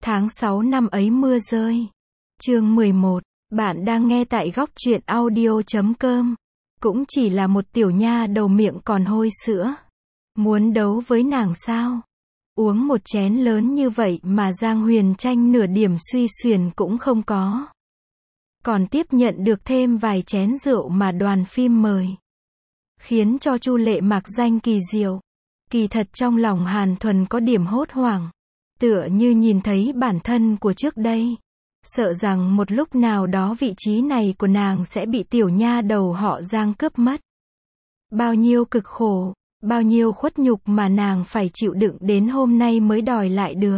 Tháng 6 năm ấy mưa rơi. Chương 11. Bạn đang nghe tại góc truyện audio.com. Cũng chỉ là một tiểu nha đầu miệng còn hôi sữa. Muốn đấu với nàng sao? Uống một chén lớn như vậy mà Giang Huyền Tranh nửa điểm suy xuyển cũng không có. Còn tiếp nhận được thêm vài chén rượu mà đoàn phim mời. Khiến cho Chu Lệ mặc danh kỳ diệu. Kỳ thật trong lòng Hàn Thuần có điểm hốt hoảng. Tựa như nhìn thấy bản thân của trước đây. Sợ rằng một lúc nào đó vị trí này của nàng sẽ bị tiểu nha đầu họ Giang cướp mất. Bao nhiêu cực khổ, bao nhiêu khuất nhục mà nàng phải chịu đựng đến hôm nay mới đòi lại được.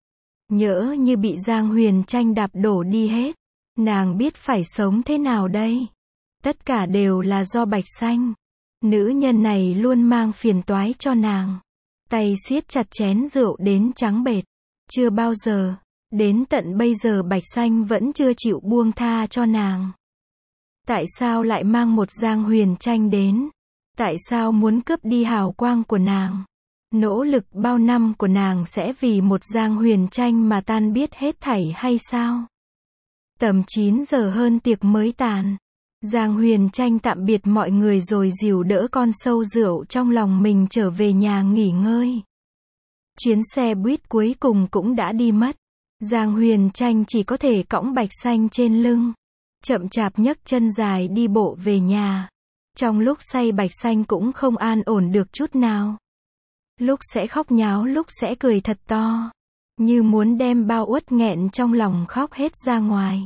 Nhỡ như bị Giang Huyền Tranh đạp đổ đi hết. Nàng biết phải sống thế nào đây? Tất cả đều là do Bạch Xanh. Nữ nhân này luôn mang phiền toái cho nàng. Tay siết chặt chén rượu đến trắng bệch. Chưa bao giờ, đến tận bây giờ Bạch Xanh vẫn chưa chịu buông tha cho nàng. Tại sao lại mang một Giang Huyền Tranh đến? Tại sao muốn cướp đi hào quang của nàng? Nỗ lực bao năm của nàng sẽ vì một Giang Huyền Tranh mà tan biết hết thảy hay sao? Tầm 9 giờ hơn tiệc mới tàn. Giang Huyền Tranh tạm biệt mọi người rồi dìu đỡ con sâu rượu trong lòng mình trở về nhà nghỉ ngơi. Chuyến xe buýt cuối cùng cũng đã đi mất. Giang Huyền Tranh chỉ có thể cõng Bạch Xanh trên lưng. Chậm chạp nhấc chân dài đi bộ về nhà. Trong lúc say Bạch Xanh cũng không an ổn được chút nào. Lúc sẽ khóc nháo lúc sẽ cười thật to. Như muốn đem bao uất nghẹn trong lòng khóc hết ra ngoài.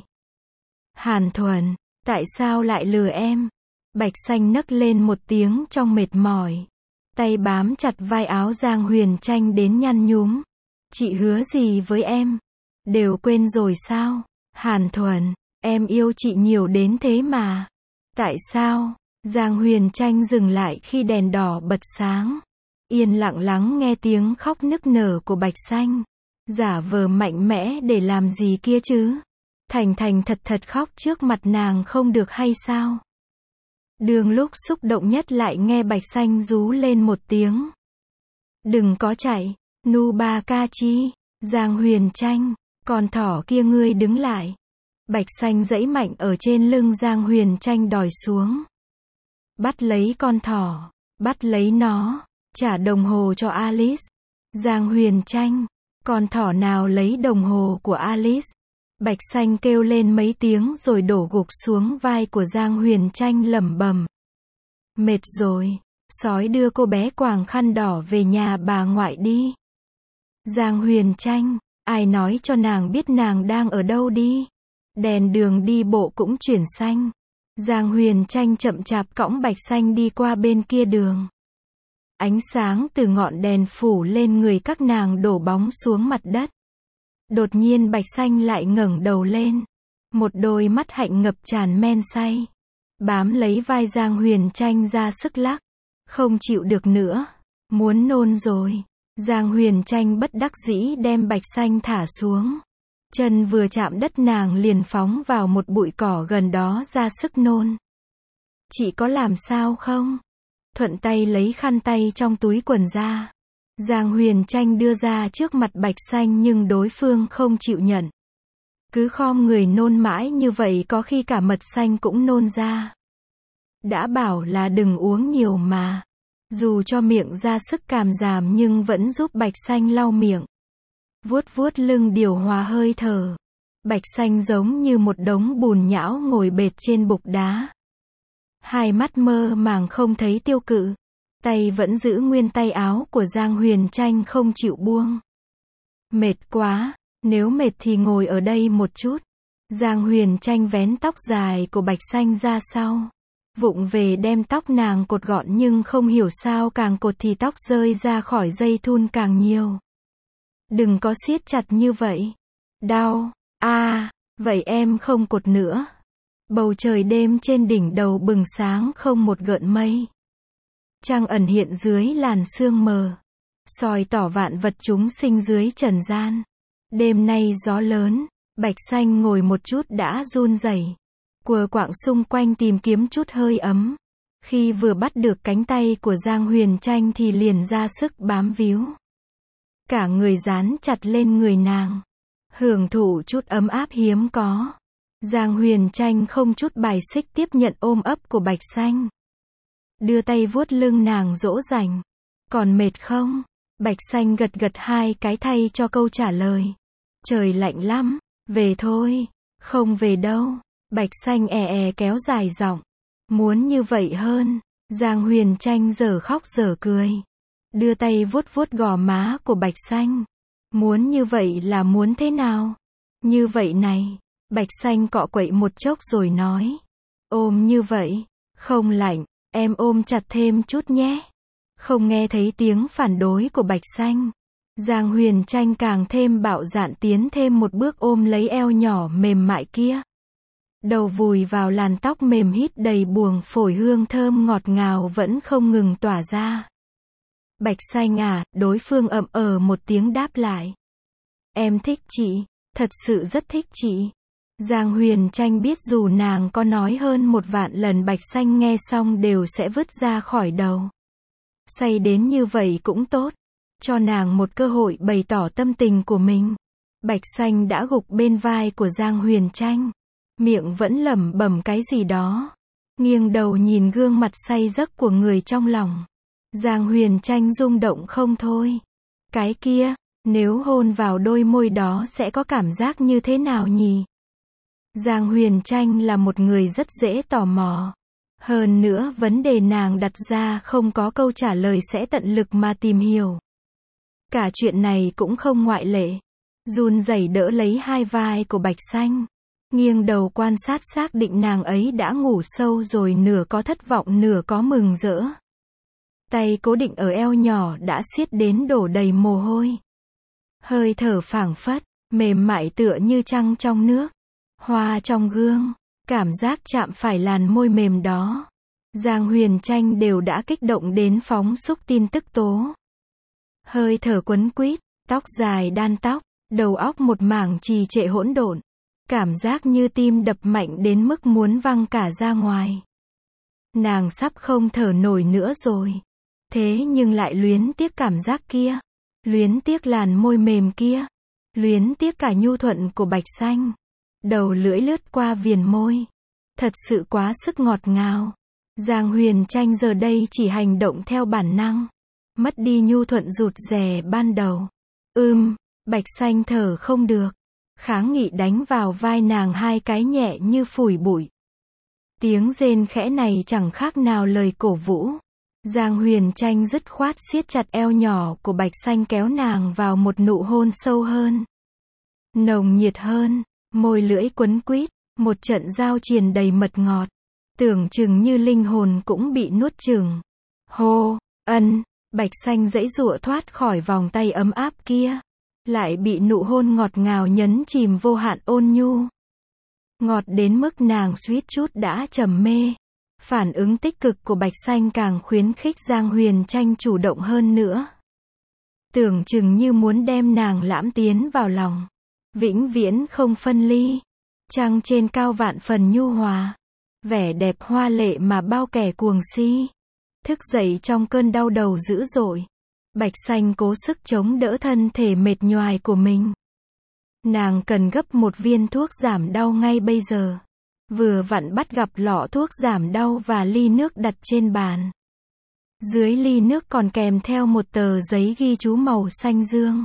Hàn Thuần, tại sao lại lừa em? Bạch Xanh nấc lên một tiếng trong mệt mỏi. Tay bám chặt vai áo Giang Huyền Tranh đến nhăn nhúm. Chị hứa gì với em? Đều quên rồi sao? Hàn Thuần, em yêu chị nhiều đến thế mà. Tại sao? Giang Huyền Tranh dừng lại khi đèn đỏ bật sáng. Yên lặng lắng nghe tiếng khóc nức nở của Bạch Xanh. Giả vờ mạnh mẽ để làm gì kia chứ? Thành thành thật thật khóc trước mặt nàng không được hay sao? Đường lúc xúc động nhất lại nghe Bạch Xanh rú lên một tiếng. Đừng có chạy, Nubakachi, Giang Huyền Tranh, con thỏ kia ngươi đứng lại. Bạch Xanh giãy mạnh ở trên lưng Giang Huyền Tranh đòi xuống. Bắt lấy con thỏ, bắt lấy nó, trả đồng hồ cho Alice. Giang Huyền Tranh, con thỏ nào lấy đồng hồ của Alice? Bạch Xanh kêu lên mấy tiếng rồi đổ gục xuống vai của Giang Huyền Tranh lẩm bẩm. Mệt rồi, sói đưa cô bé quàng khăn đỏ về nhà bà ngoại đi. Giang Huyền Tranh, ai nói cho nàng biết nàng đang ở đâu đi? Đèn đường đi bộ cũng chuyển xanh. Giang Huyền Tranh chậm chạp cõng Bạch Xanh đi qua bên kia đường. Ánh sáng từ ngọn đèn phủ lên người các nàng đổ bóng xuống mặt đất. Đột nhiên Bạch Xanh lại ngẩng đầu lên. Một đôi mắt hạnh ngập tràn men say. Bám lấy vai Giang Huyền Tranh ra sức lắc. Không chịu được nữa. Muốn nôn rồi. Giang Huyền Tranh bất đắc dĩ đem Bạch Xanh thả xuống. Chân vừa chạm đất nàng liền phóng vào một bụi cỏ gần đó ra sức nôn. Chị có làm sao không? Thuận tay lấy khăn tay trong túi quần ra. Giang Huyền Tranh đưa ra trước mặt Bạch Xanh nhưng đối phương không chịu nhận. Cứ khom người nôn mãi như vậy có khi cả mật xanh cũng nôn ra. Đã bảo là đừng uống nhiều mà. Dù cho miệng ra sức càm giảm nhưng vẫn giúp Bạch Xanh lau miệng. Vuốt vuốt lưng điều hòa hơi thở. Bạch Xanh giống như một đống bùn nhão ngồi bệt trên bục đá. Hai mắt mơ màng không thấy tiêu cự. Tay vẫn giữ nguyên tay áo của Giang Huyền Tranh không chịu buông. Mệt quá, nếu mệt thì ngồi ở đây một chút. Giang Huyền Tranh vén tóc dài của Bạch Xanh ra sau. Vụng về đem tóc nàng cột gọn nhưng không hiểu sao càng cột thì tóc rơi ra khỏi dây thun càng nhiều. Đừng có siết chặt như vậy. Đau, vậy em không cột nữa. Bầu trời đêm trên đỉnh đầu bừng sáng không một gợn mây. Trăng ẩn hiện dưới làn sương mờ. Soi tỏ vạn vật chúng sinh dưới trần gian. Đêm nay gió lớn. Bạch Xanh ngồi một chút đã run rẩy. Quờ quạng xung quanh tìm kiếm chút hơi ấm. Khi vừa bắt được cánh tay của Giang Huyền Tranh thì liền ra sức bám víu. Cả người dán chặt lên người nàng. Hưởng thụ chút ấm áp hiếm có. Giang Huyền Tranh không chút bài xích tiếp nhận ôm ấp của Bạch Xanh. Đưa tay vuốt lưng nàng dỗ dành. Còn mệt không? Bạch Xanh gật gật hai cái thay cho câu trả lời. Trời lạnh lắm, về thôi. Không về đâu. Bạch Xanh kéo dài giọng. Muốn như vậy hơn. Giang Huyền Tranh giờ khóc giờ cười. Đưa tay vuốt vuốt gò má của Bạch Xanh. Muốn như vậy là muốn thế nào? Như vậy này. Bạch Xanh cọ quậy một chốc rồi nói. Ôm như vậy. Không lạnh, em ôm chặt thêm chút nhé. Không nghe thấy tiếng phản đối của Bạch Xanh. Giang Huyền Tranh càng thêm bạo dạn tiến thêm một bước ôm lấy eo nhỏ mềm mại kia. Đầu vùi vào làn tóc mềm hít đầy buồng phổi hương thơm ngọt ngào vẫn không ngừng tỏa ra. Bạch Xanh à, đối phương ậm một tiếng đáp lại. Em thích chị, thật sự rất thích chị. Giang Huyền Tranh biết dù nàng có nói hơn 1.000.000 lần Bạch Xanh nghe xong đều sẽ vứt ra khỏi đầu. Say đến như vậy cũng tốt. Cho nàng một cơ hội bày tỏ tâm tình của mình. Bạch Xanh đã gục bên vai của Giang Huyền Tranh. Miệng vẫn lẩm bẩm cái gì đó. Nghiêng đầu nhìn gương mặt say giấc của người trong lòng. Giang Huyền Tranh rung động không thôi. Cái kia, nếu hôn vào đôi môi đó sẽ có cảm giác như thế nào nhỉ? Giang Huyền Tranh là một người rất dễ tò mò. Hơn nữa vấn đề nàng đặt ra không có câu trả lời sẽ tận lực mà tìm hiểu. Cả chuyện này cũng không ngoại lệ. Run rẩy đỡ lấy hai vai của Bạch Xanh. Nghiêng đầu quan sát xác định nàng ấy đã ngủ sâu rồi, nửa có thất vọng nửa có mừng rỡ. Tay cố định ở eo nhỏ đã siết đến đổ đầy mồ hôi. Hơi thở phảng phất, mềm mại tựa như trăng trong nước. Hoa trong gương, cảm giác chạm phải làn môi mềm đó. Giang Huyền Tranh đều đã kích động đến phóng xúc tin tức tố. Hơi thở quấn quýt, tóc dài đan tóc, đầu óc một mảng trì trệ hỗn độn. Cảm giác như tim đập mạnh đến mức muốn văng cả ra ngoài. Nàng sắp không thở nổi nữa rồi. Thế nhưng lại luyến tiếc cảm giác kia. Luyến tiếc làn môi mềm kia. Luyến tiếc cả nhu thuận của Bạch Xanh. Đầu lưỡi lướt qua viền môi. Thật sự quá sức ngọt ngào. Giang Huyền Tranh giờ đây chỉ hành động theo bản năng. Mất đi nhu thuận rụt rè ban đầu. Bạch Xanh thở không được. Kháng nghị đánh vào vai nàng hai cái nhẹ như phủi bụi. Tiếng rên khẽ này chẳng khác nào lời cổ vũ. Giang Huyền Tranh dứt khoát siết chặt eo nhỏ của Bạch Xanh kéo nàng vào một nụ hôn sâu hơn. Nồng nhiệt hơn, môi lưỡi quấn quýt, một trận giao triền đầy mật ngọt. Tưởng chừng như linh hồn cũng bị nuốt chửng. Hô, Bạch Xanh giãy giụa thoát khỏi vòng tay ấm áp kia. Lại bị nụ hôn ngọt ngào nhấn chìm vô hạn ôn nhu. Ngọt đến mức nàng suýt chút đã trầm mê. Phản ứng tích cực của Bạch Xanh càng khuyến khích Giang Huyền Tranh chủ động hơn nữa. Tưởng chừng như muốn đem nàng lãm tiến vào lòng. Vĩnh viễn không phân ly. Trăng trên cao vạn phần nhu hòa. Vẻ đẹp hoa lệ mà bao kẻ cuồng si. Thức dậy trong cơn đau đầu dữ dội. Bạch Xanh cố sức chống đỡ thân thể mệt nhoài của mình. Nàng cần gấp một viên thuốc giảm đau ngay bây giờ. Vừa vặn bắt gặp lọ thuốc giảm đau và ly nước đặt trên bàn. Dưới ly nước còn kèm theo một tờ giấy ghi chú màu xanh dương.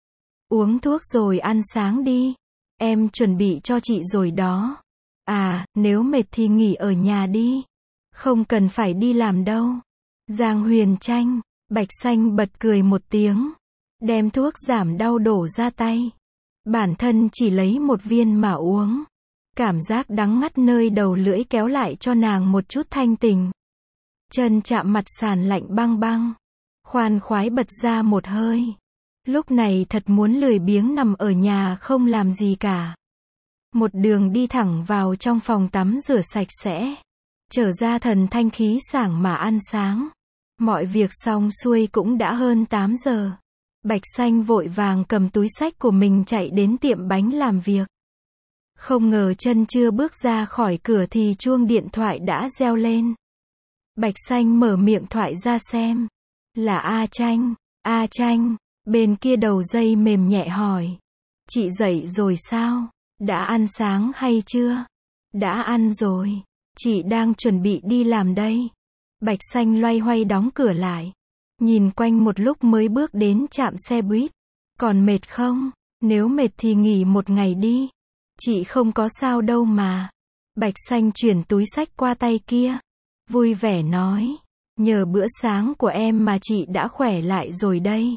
Uống thuốc rồi ăn sáng đi. Em chuẩn bị cho chị rồi đó. À, nếu mệt thì nghỉ ở nhà đi. Không cần phải đi làm đâu. Giang Huyền Tranh. Bạch Xanh bật cười một tiếng. Đem thuốc giảm đau đổ ra tay. Bản thân chỉ lấy một viên mà uống. Cảm giác đắng ngắt nơi đầu lưỡi kéo lại cho nàng một chút thanh tình. Chân chạm mặt sàn lạnh băng băng. Khoan khoái bật ra một hơi. Lúc này thật muốn lười biếng nằm ở nhà không làm gì cả. Một đường đi thẳng vào trong phòng tắm rửa sạch sẽ. Trở ra thần thanh khí sảng mà ăn sáng. Mọi việc xong xuôi cũng đã hơn 8 giờ. Bạch Xanh vội vàng cầm túi xách của mình chạy đến tiệm bánh làm việc. Không ngờ chân chưa bước ra khỏi cửa thì chuông điện thoại đã reo lên. Bạch Xanh mở miệng thoại ra xem. Là A Tranh. A Tranh. Bên kia đầu dây mềm nhẹ hỏi. Chị dậy rồi sao? Đã ăn sáng hay chưa? Đã ăn rồi. Chị đang chuẩn bị đi làm đây. Bạch Xanh loay hoay đóng cửa lại. Nhìn quanh một lúc mới bước đến trạm xe buýt. Còn mệt không? Nếu mệt thì nghỉ một ngày đi. Chị không có sao đâu mà. Bạch Xanh chuyển túi xách qua tay kia. Vui vẻ nói. Nhờ bữa sáng của em mà chị đã khỏe lại rồi đây.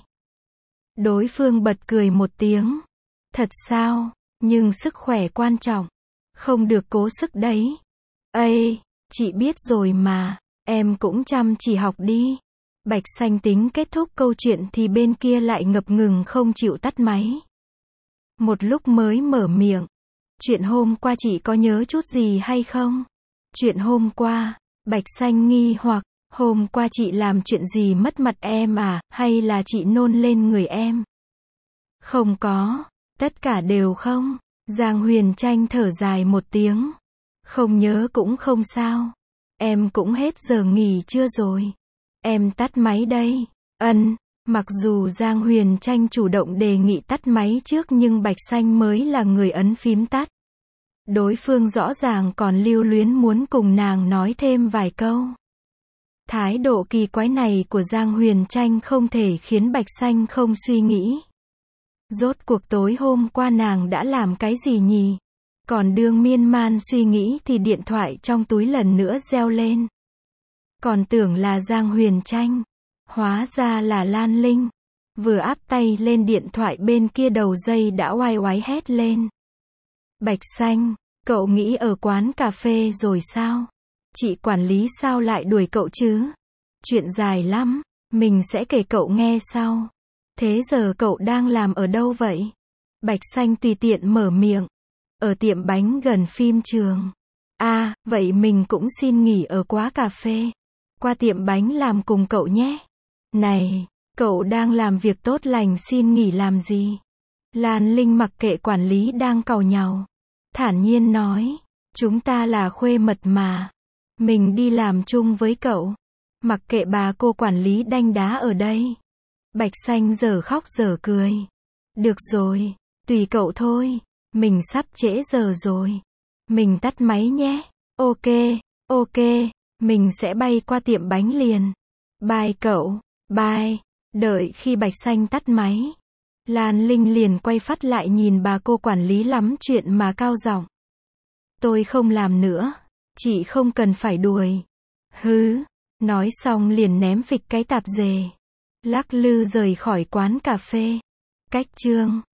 Đối phương bật cười một tiếng. Thật sao? Nhưng sức khỏe quan trọng. Không được cố sức đấy. Ây, chị biết rồi mà. Em cũng chăm chỉ học đi. Bạch Xanh tính kết thúc câu chuyện thì bên kia lại ngập ngừng không chịu tắt máy. Một lúc mới mở miệng. Chuyện hôm qua chị có nhớ chút gì hay không? Chuyện hôm qua, Bạch Xanh nghi hoặc, hôm qua chị làm chuyện gì mất mặt em à, hay là chị nôn lên người em? Không có, tất cả đều không. Giang Huyền Tranh thở dài một tiếng. Không nhớ cũng không sao. Em cũng hết giờ nghỉ trưa rồi. Em tắt máy đây. Mặc dù Giang Huyền Tranh chủ động đề nghị tắt máy trước nhưng Bạch Xanh mới là người ấn phím tắt. Đối phương rõ ràng còn lưu luyến muốn cùng nàng nói thêm vài câu. Thái độ kỳ quái này của Giang Huyền Tranh không thể khiến Bạch Xanh không suy nghĩ. Rốt cuộc tối hôm qua nàng đã làm cái gì nhỉ? Còn đương miên man suy nghĩ thì điện thoại trong túi lần nữa reo lên. Còn tưởng là Giang Huyền Tranh. Hóa ra là Lan Linh. Vừa áp tay lên điện thoại bên kia đầu dây đã oai oái hét lên. Bạch Xanh, cậu nghĩ ở quán cà phê rồi sao? Chị quản lý sao lại đuổi cậu chứ? Chuyện dài lắm, mình sẽ kể cậu nghe sau. Thế giờ cậu đang làm ở đâu vậy? Bạch Xanh tùy tiện mở miệng. Ở tiệm bánh gần phim trường. À, vậy mình cũng xin nghỉ ở quán cà phê. Qua tiệm bánh làm cùng cậu nhé. Này, cậu đang làm việc tốt lành xin nghỉ làm gì? Lan Linh mặc kệ quản lý đang càu nhàu. Thản nhiên nói, chúng ta là khuê mật mà. Mình đi làm chung với cậu. Mặc kệ bà cô quản lý đanh đá ở đây. Bạch Xanh giờ khóc giờ cười. Được rồi, tùy cậu thôi. Mình sắp trễ giờ rồi. Mình tắt máy nhé. Ok, mình sẽ bay qua tiệm bánh liền. Bye cậu, bye. Đợi khi Bạch Xanh tắt máy. Lan Linh liền quay phát lại nhìn bà cô quản lý lắm chuyện mà cao giọng. Tôi không làm nữa. Chị không cần phải đuổi. Hứ. Nói xong liền ném phịch cái tạp dề. Lắc lư rời khỏi quán cà phê. Cách chương